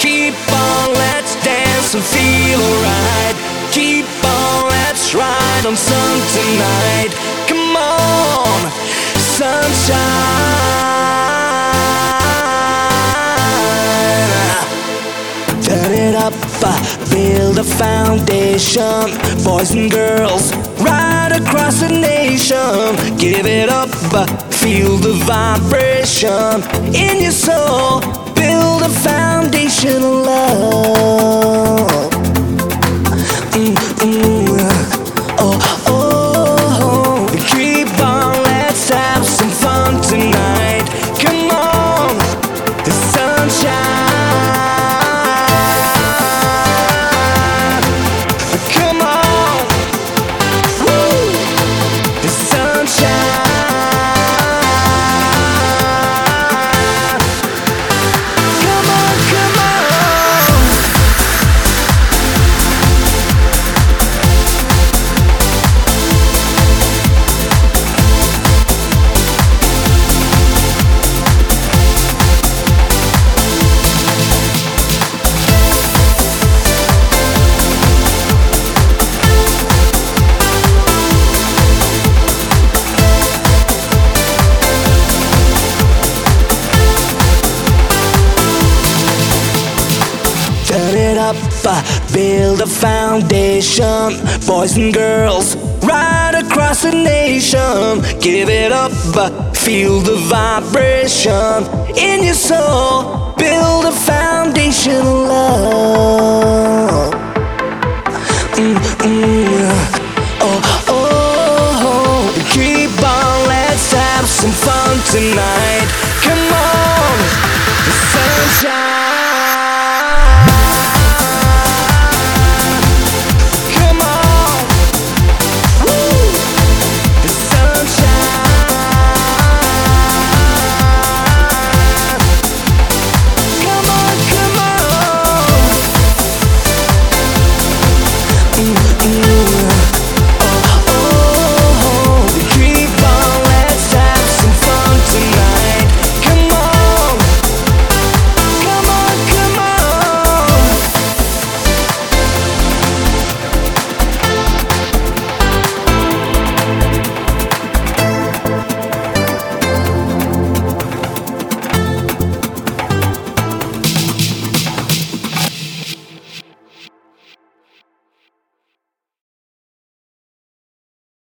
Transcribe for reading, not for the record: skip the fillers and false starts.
Keep on, let's dance and feel alright. Keep on, let's ride on sun tonight. Come on, sunshine. Turn it up, build a foundation. Boys and girls, right across the nation. Give it up, feel the vibration in your soul. Build a foundation of love. Oh, oh, keep on, let's have some fun tonight. Come on, the sunshine. Come on, woo, the sunshine. Come on, come on. Turn it up, build a foundation. Boys and girls, right across the nation. Give it up, feel the vibration in your soul. Build a foundation of love. Oh, oh, oh. Keep on, let's have some fun tonight.